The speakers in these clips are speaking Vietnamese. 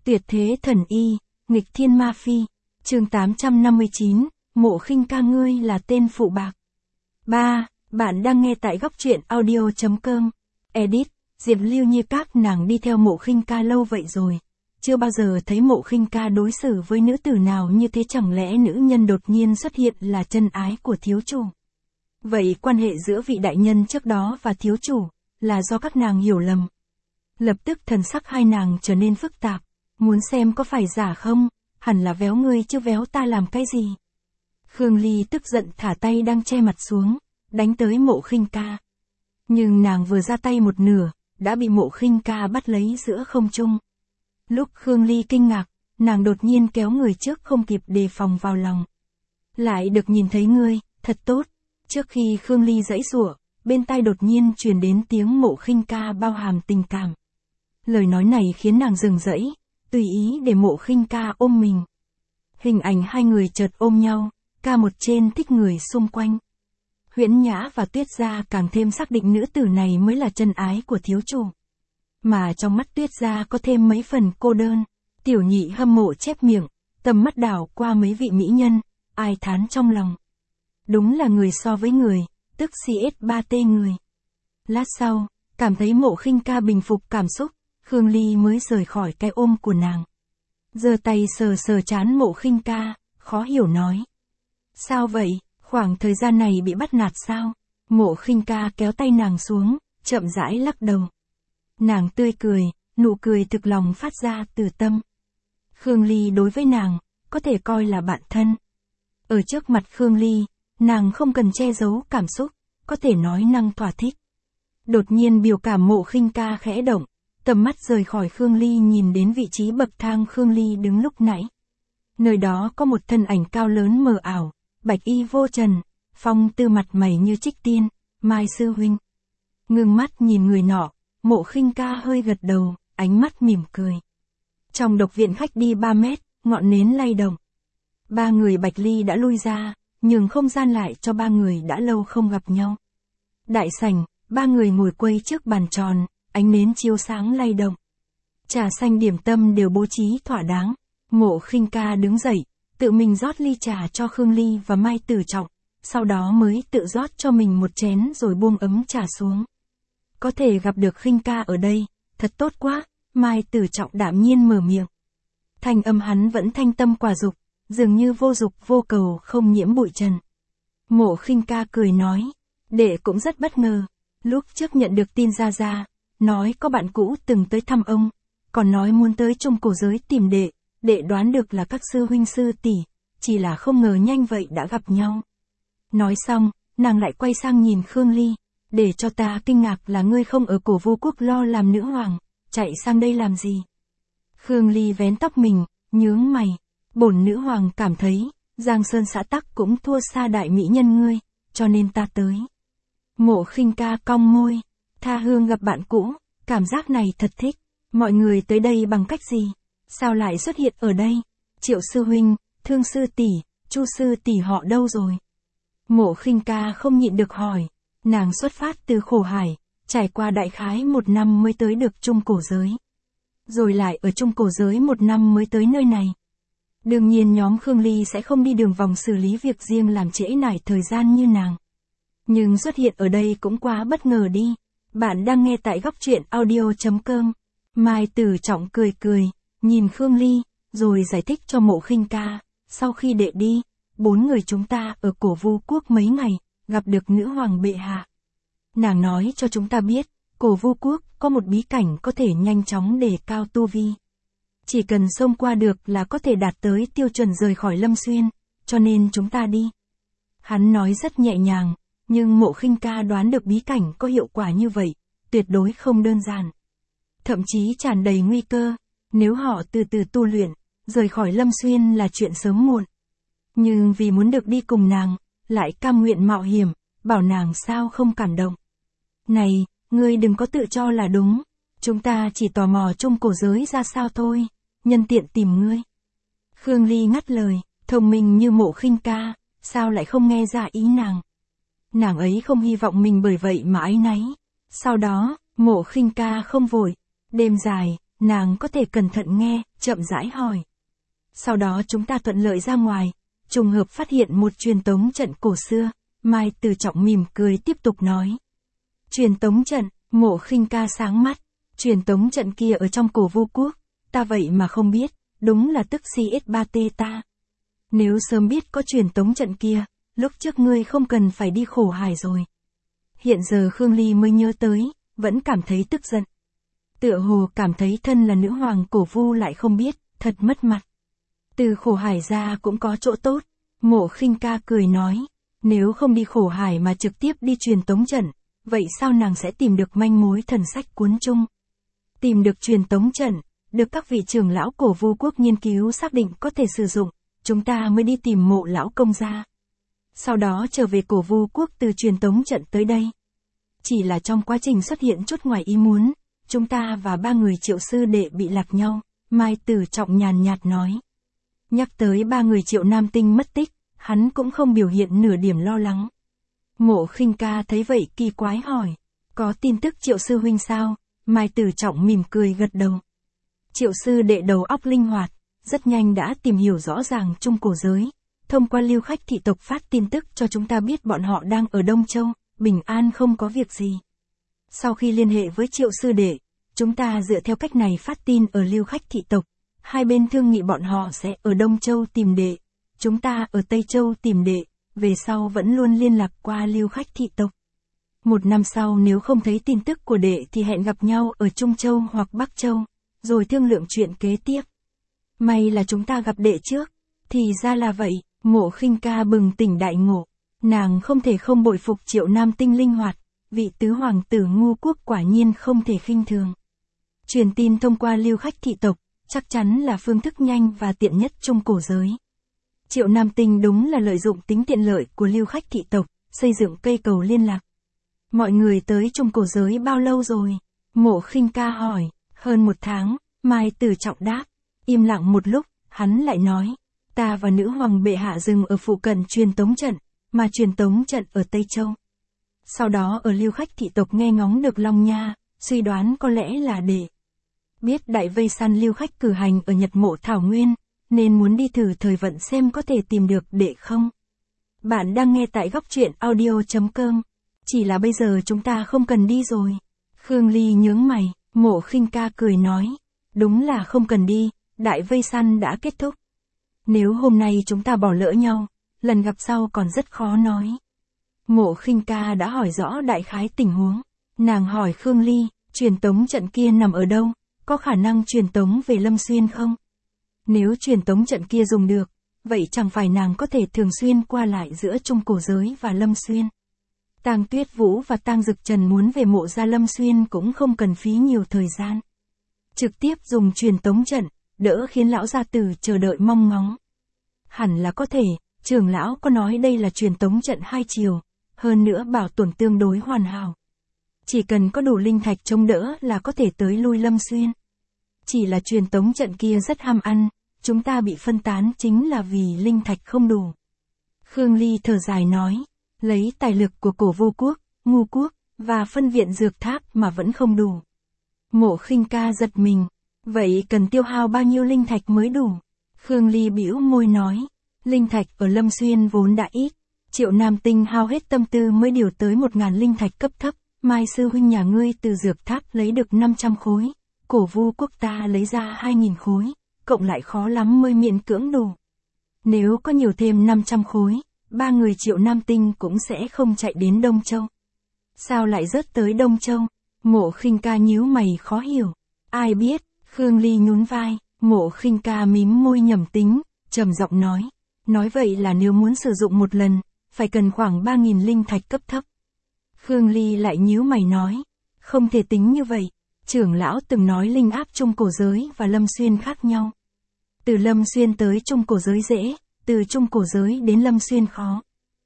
Tuyệt thế thần y, nghịch thiên ma phi. Chương 859, Mộ Khinh Ca ngươi là tên phụ bạc. 3. Bạn đang nghe tại góc truyện audio.com. Edit, Diệp Lưu Như các nàng đi theo Mộ Khinh Ca lâu vậy rồi. Chưa bao giờ thấy Mộ Khinh Ca đối xử với nữ tử nào như thế, chẳng lẽ nữ nhân đột nhiên xuất hiện là chân ái của thiếu chủ? Vậy quan hệ giữa vị đại nhân trước đó và thiếu chủ, là do các nàng hiểu lầm. Lập tức thần sắc hai nàng trở nên phức tạp, muốn xem có phải giả không, hẳn là véo ngươi chứ véo ta làm cái gì. Khương Ly tức giận thả tay đang che mặt xuống, đánh tới Mộ Khinh Ca. Nhưng nàng vừa ra tay một nửa, đã bị Mộ Khinh Ca bắt lấy giữa không trung. Lúc Khương Ly kinh ngạc, nàng đột nhiên kéo người trước không kịp đề phòng vào lòng. Lại được nhìn thấy ngươi, thật tốt. Trước khi Khương Ly giãy giụa, bên tai đột nhiên truyền đến tiếng Mộ Khinh Ca bao hàm tình cảm. Lời nói này khiến nàng dừng dẫy, tùy ý để Mộ Khinh Ca ôm mình. Hình ảnh hai người chợt ôm nhau, ca một trên thích người xung quanh. Huyễn Nhã và Tuyết Gia càng thêm xác định nữ tử này mới là chân ái của thiếu chủ. Mà trong mắt Tuyết Gia có thêm mấy phần cô đơn. Tiểu Nhị hâm mộ chép miệng, tầm mắt đảo qua mấy vị mỹ nhân, ai thán trong lòng. Đúng là người so với người, tức CS3T người. Lát sau, cảm thấy Mộ Khinh Ca bình phục cảm xúc, Khương Ly mới rời khỏi cái ôm của nàng. Giơ tay sờ sờ trán Mộ Khinh Ca, khó hiểu nói. Sao vậy, khoảng thời gian này bị bắt nạt sao? Mộ Khinh Ca kéo tay nàng xuống, chậm rãi lắc đầu. Nàng tươi cười, nụ cười thực lòng phát ra từ tâm. Khương Ly đối với nàng, có thể coi là bạn thân. Ở trước mặt Khương Ly, nàng không cần che giấu cảm xúc, có thể nói năng thỏa thích. Đột nhiên biểu cảm Mộ Khinh Ca khẽ động, tầm mắt rời khỏi Khương Ly nhìn đến vị trí bậc thang Khương Ly đứng lúc nãy. Nơi đó có một thân ảnh cao lớn mờ ảo, bạch y vô trần, phong tư mặt mày như trích tiên, Mai sư huynh. Ngưng mắt nhìn người nọ, Mộ Khinh Ca hơi gật đầu, ánh mắt mỉm cười. Trong độc viện khách đi 3 mét, ngọn nến lay động. Ba người Bạch Ly đã lui ra, nhường không gian lại cho ba người đã lâu không gặp nhau. Đại sảnh, ba người ngồi quây trước bàn tròn, ánh nến chiếu sáng lay động. Trà xanh điểm tâm đều bố trí thỏa đáng. Mộ Khinh Ca đứng dậy, tự mình rót ly trà cho Khương Ly và Mai Tử Trọng, sau đó mới tự rót cho mình một chén rồi buông ấm trà xuống. Có thể gặp được Khinh Ca ở đây, thật tốt quá, Mai Tử Trọng đạm nhiên mở miệng. Thanh âm hắn vẫn thanh tâm quả dục, dường như vô dục vô cầu không nhiễm bụi trần. Mộ Khinh Ca cười nói, đệ cũng rất bất ngờ, lúc trước nhận được tin ra, nói có bạn cũ từng tới thăm ông, còn nói muốn tới Trung Cổ Giới tìm đệ, đệ đoán được là các sư huynh sư tỷ, chỉ là không ngờ nhanh vậy đã gặp nhau. Nói xong, nàng lại quay sang nhìn Khương Ly, để cho ta kinh ngạc là ngươi không ở Cổ Vu Quốc lo làm nữ hoàng, chạy sang đây làm gì? Khương Ly vén tóc mình, nhướng mày, bổn nữ hoàng cảm thấy, Giang Sơn xã tắc cũng thua xa đại mỹ nhân ngươi, cho nên ta tới. Mộ Khinh Ca cong môi, tha hương gặp bạn cũ, cảm giác này thật thích, mọi người tới đây bằng cách gì? Sao lại xuất hiện ở đây? Triệu sư huynh, Thương sư tỷ, Chu sư tỷ họ đâu rồi? Mộ Khinh Ca không nhịn được hỏi, nàng xuất phát từ khổ hải, trải qua đại khái 1 năm mới tới được Trung Cổ Giới. Rồi lại ở Trung Cổ Giới 1 năm mới tới nơi này. Đương nhiên nhóm Khương Ly sẽ không đi đường vòng xử lý việc riêng làm trễ nải thời gian như nàng. Nhưng xuất hiện ở đây cũng quá bất ngờ đi. Bạn đang nghe tại góc truyện audio.com. Mai Tử Trọng cười cười, nhìn Khương Ly, rồi giải thích cho Mộ Khinh Ca. Sau khi đệ đi, 4 người chúng ta ở Cổ Vu Quốc mấy ngày, gặp được nữ hoàng bệ hạ. Nàng nói cho chúng ta biết, Cổ Vu Quốc có một bí cảnh có thể nhanh chóng đề cao tu vi. Chỉ cần xông qua được là có thể đạt tới tiêu chuẩn rời khỏi Lâm Xuyên, cho nên chúng ta đi. Hắn nói rất nhẹ nhàng, nhưng Mộ Khinh Ca đoán được bí cảnh có hiệu quả như vậy, tuyệt đối không đơn giản. Thậm chí tràn đầy nguy cơ, nếu họ từ từ tu luyện, rời khỏi Lâm Xuyên là chuyện sớm muộn. Nhưng vì muốn được đi cùng nàng, lại cam nguyện mạo hiểm, bảo nàng sao không cảm động. Này, ngươi đừng có tự cho là đúng, chúng ta chỉ tò mò Trung Cổ Giới ra sao thôi, nhân tiện tìm ngươi. Khương Ly ngắt lời, thông minh như Mộ Khinh Ca, sao lại không nghe ra ý nàng. Nàng ấy không hy vọng mình bởi vậy mà áy náy. Sau đó, Mộ Khinh Ca không vội, đêm dài, nàng có thể cẩn thận nghe, chậm rãi hỏi. Sau đó chúng ta thuận lợi ra ngoài, trùng hợp phát hiện một truyền tống trận cổ xưa, Mai Tử Trọng mỉm cười tiếp tục nói. Truyền tống trận, Mộ Khinh Ca sáng mắt, truyền tống trận kia ở trong Cổ Vu Quốc, ta vậy mà không biết, đúng là tức CS3T ta. Nếu sớm biết có truyền tống trận kia, lúc trước ngươi không cần phải đi khổ hải rồi. Hiện giờ Khương Ly mới nhớ tới, vẫn cảm thấy tức giận. Tựa hồ cảm thấy thân là nữ hoàng Cổ Vu lại không biết, thật mất mặt. Từ khổ hải ra cũng có chỗ tốt, Mộ Khinh Ca cười nói, nếu không đi khổ hải mà trực tiếp đi truyền tống trận, vậy sao nàng sẽ tìm được manh mối thần sách cuốn chung? Tìm được truyền tống trận, được các vị trưởng lão Cổ Vu Quốc nghiên cứu xác định có thể sử dụng, chúng ta mới đi tìm Mộ lão công gia. Sau đó trở về Cổ Vu Quốc từ truyền tống trận tới đây. Chỉ là trong quá trình xuất hiện chút ngoài ý muốn, chúng ta và 3 người Triệu sư đệ bị lạc nhau, Mai Tử Trọng nhàn nhạt nói. Nhắc tới 3 người Triệu Nam Tinh mất tích, hắn cũng không biểu hiện nửa điểm lo lắng. Mộ Khinh Ca thấy vậy kỳ quái hỏi, có tin tức Triệu sư huynh sao? Mai Tử Trọng mỉm cười gật đầu. Triệu sư đệ đầu óc linh hoạt, rất nhanh đã tìm hiểu rõ ràng trung cổ giới, thông qua lưu khách thị tộc phát tin tức cho chúng ta biết bọn họ đang ở Đông Châu, bình an không có việc gì. Sau khi liên hệ với Triệu sư đệ, chúng ta dựa theo cách này phát tin ở lưu khách thị tộc, hai bên thương nghị bọn họ sẽ ở Đông Châu tìm đệ, chúng ta ở Tây Châu tìm đệ, về sau vẫn luôn liên lạc qua lưu khách thị tộc. 1 năm sau nếu không thấy tin tức của đệ thì hẹn gặp nhau ở Trung Châu hoặc Bắc Châu, rồi thương lượng chuyện kế tiếp. May là chúng ta gặp đệ trước, thì ra là vậy, Mộ Khinh Ca bừng tỉnh đại ngộ, nàng không thể không bội phục Triệu Nam Tinh linh hoạt, vị tứ hoàng tử Ngu Quốc quả nhiên không thể khinh thường. Truyền tin thông qua lưu khách thị tộc, chắc chắn là phương thức nhanh và tiện nhất trung cổ giới. Triệu Nam Tinh đúng là lợi dụng tính tiện lợi của lưu khách thị tộc, xây dựng cây cầu liên lạc. Mọi người tới trung cổ giới bao lâu rồi? Mộ Khinh Ca hỏi. Hơn 1 tháng, Mai Tử Trọng đáp. Im lặng một lúc, hắn lại nói. Ta và nữ hoàng bệ hạ dừng ở phụ cận truyền tống trận, mà truyền tống trận ở Tây Châu. Sau đó ở lưu khách thị tộc nghe ngóng được Long Nha, suy đoán có lẽ là đệ. Biết đại vây săn lưu khách cử hành ở Nhật Mộ Thảo Nguyên, nên muốn đi thử thời vận xem có thể tìm được đệ không. Bạn đang nghe tại góc truyện audio.com. Chỉ là bây giờ chúng ta không cần đi rồi. Khương Ly nhướng mày, Mộ Khinh Ca cười nói. Đúng là không cần đi, đại vây săn đã kết thúc. Nếu hôm nay chúng ta bỏ lỡ nhau, lần gặp sau còn rất khó nói. Mộ Khinh Ca đã hỏi rõ đại khái tình huống. Nàng hỏi Khương Ly, truyền tống trận kia nằm ở đâu, có khả năng truyền tống về Lâm Xuyên không? Nếu truyền tống trận kia dùng được, vậy chẳng phải nàng có thể thường xuyên qua lại giữa trung cổ giới và Lâm Xuyên. Tang Tuyết Vũ và Tang Dực Trần muốn về Mộ gia Lâm Xuyên cũng không cần phí nhiều thời gian. Trực tiếp dùng truyền tống trận, đỡ khiến lão gia tử chờ đợi mong ngóng. Hẳn là có thể, trưởng lão có nói đây là truyền tống trận 2 chiều, hơn nữa bảo tồn tương đối hoàn hảo. Chỉ cần có đủ linh thạch chống đỡ là có thể tới lui Lâm Xuyên. Chỉ là truyền tống trận kia rất ham ăn, chúng ta bị phân tán chính là vì linh thạch không đủ. Khương Ly thở dài nói, lấy tài lực của Cổ Vu Quốc, Ngu Quốc, và phân viện dược tháp mà vẫn không đủ. Mộ Khinh Ca giật mình, vậy cần tiêu hao bao nhiêu linh thạch mới đủ? Khương Ly bĩu môi nói, linh thạch ở Lâm Xuyên vốn đã ít, Triệu Nam Tinh hao hết tâm tư mới điều tới 1.000 linh thạch cấp thấp, Mai sư huynh nhà ngươi từ dược tháp lấy được 500 khối, Cổ Vu Quốc ta lấy ra 2.000 khối, cộng lại khó lắm mới miễn cưỡng đủ. Nếu có nhiều thêm 500 khối, 3 người Triệu Nam Tinh cũng sẽ không chạy đến Đông Châu. Sao lại rớt tới Đông Châu? Mộ Khinh Ca nhíu mày khó hiểu. Ai biết? Khương Ly nhún vai, Mộ Khinh Ca mím môi nhẩm tính, trầm giọng nói. Nói vậy là nếu muốn sử dụng một lần, phải cần khoảng 3.000 linh thạch cấp thấp. Khương Ly lại nhíu mày nói. Không thể tính như vậy. Trưởng lão từng nói linh áp trung cổ giới và Lâm Xuyên khác nhau. Từ Lâm Xuyên tới trung cổ giới dễ, từ trung cổ giới đến Lâm Xuyên khó.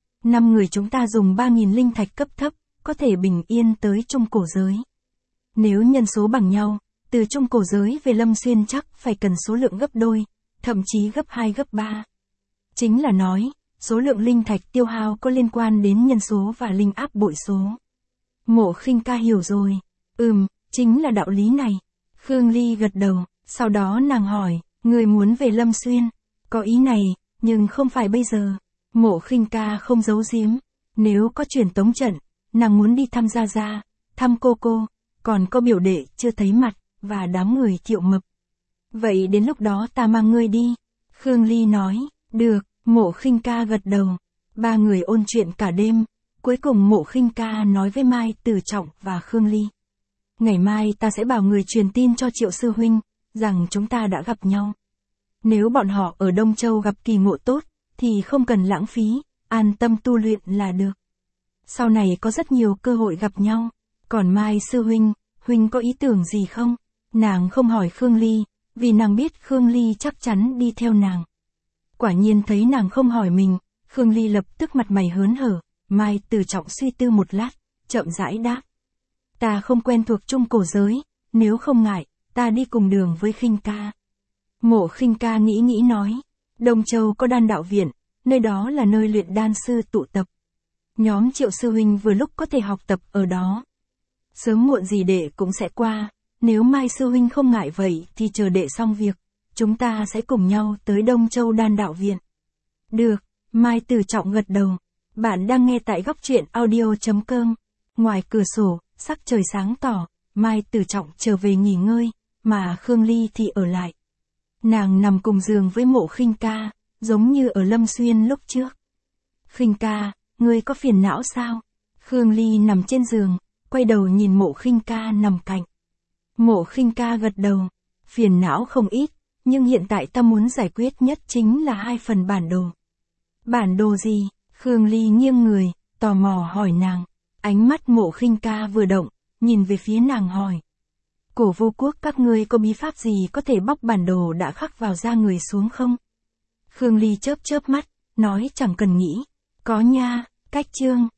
5 người chúng ta dùng 3.000 linh thạch cấp thấp, có thể bình yên tới trung cổ giới. Nếu nhân số bằng nhau, từ trung cổ giới về Lâm Xuyên chắc phải cần số lượng gấp đôi, thậm chí gấp 2 gấp 3. Chính là nói, số lượng linh thạch tiêu hao có liên quan đến nhân số và linh áp bội số. Mộ Khinh Ca hiểu rồi. Chính là đạo lý này. Khương Ly gật đầu, sau đó nàng hỏi, người muốn về Lâm Xuyên, có ý này, nhưng không phải bây giờ. Mộ Khinh Ca không giấu giếm, nếu có truyền tống trận, nàng muốn đi thăm Gia Gia, thăm cô, còn có biểu đệ chưa thấy mặt, và đám người Triệu Mập. Vậy đến lúc đó ta mang ngươi đi. Khương Ly nói, được, Mộ Khinh Ca gật đầu. Ba người ôn chuyện cả đêm, cuối cùng Mộ Khinh Ca nói với Mai Tử Trọng và Khương Ly. Ngày mai ta sẽ bảo người truyền tin cho Triệu sư huynh, rằng chúng ta đã gặp nhau. Nếu bọn họ ở Đông Châu gặp kỳ ngộ tốt, thì không cần lãng phí, an tâm tu luyện là được. Sau này có rất nhiều cơ hội gặp nhau. Còn Mai sư huynh có ý tưởng gì không? Nàng không hỏi Khương Ly, vì nàng biết Khương Ly chắc chắn đi theo nàng. Quả nhiên thấy nàng không hỏi mình, Khương Ly lập tức mặt mày hớn hở. Mai Tử Trọng suy tư một lát, chậm rãi đáp. Ta không quen thuộc Trung Cổ giới, nếu không ngại, ta đi cùng đường với Khinh Ca. Mộ Khinh Ca nghĩ nói, Đông Châu có đan đạo viện, nơi đó là nơi luyện đan sư tụ tập. Nhóm Triệu sư huynh vừa lúc có thể học tập ở đó. Sớm muộn gì đệ cũng sẽ qua, nếu Mai sư huynh không ngại vậy thì chờ đệ xong việc, chúng ta sẽ cùng nhau tới Đông Châu đan đạo viện. Được, Mai Tử Trọng gật đầu. Bạn đang nghe tại Góc Truyện Audio.com. Ngoài cửa sổ, sắc trời sáng tỏ, Mai Tử Trọng trở về nghỉ ngơi, mà Khương Ly thì ở lại. Nàng nằm cùng giường với Mộ Khinh Ca, giống như ở Lâm Xuyên lúc trước. Khinh Ca, ngươi có phiền não sao? Khương Ly nằm trên giường, quay đầu nhìn Mộ Khinh Ca nằm cạnh. Mộ Khinh Ca gật đầu, phiền não không ít, nhưng hiện tại ta muốn giải quyết nhất chính là 2 phần bản đồ. Bản đồ gì? Khương Ly nghiêng người, tò mò hỏi nàng. Ánh mắt Mộ Khinh Ca vừa động, nhìn về phía nàng hỏi. Cổ Vô Quốc các ngươi có bí pháp gì có thể bóc bản đồ đã khắc vào da người xuống không? Khương Ly chớp mắt, nói chẳng cần nghĩ. Có nha, cách chương.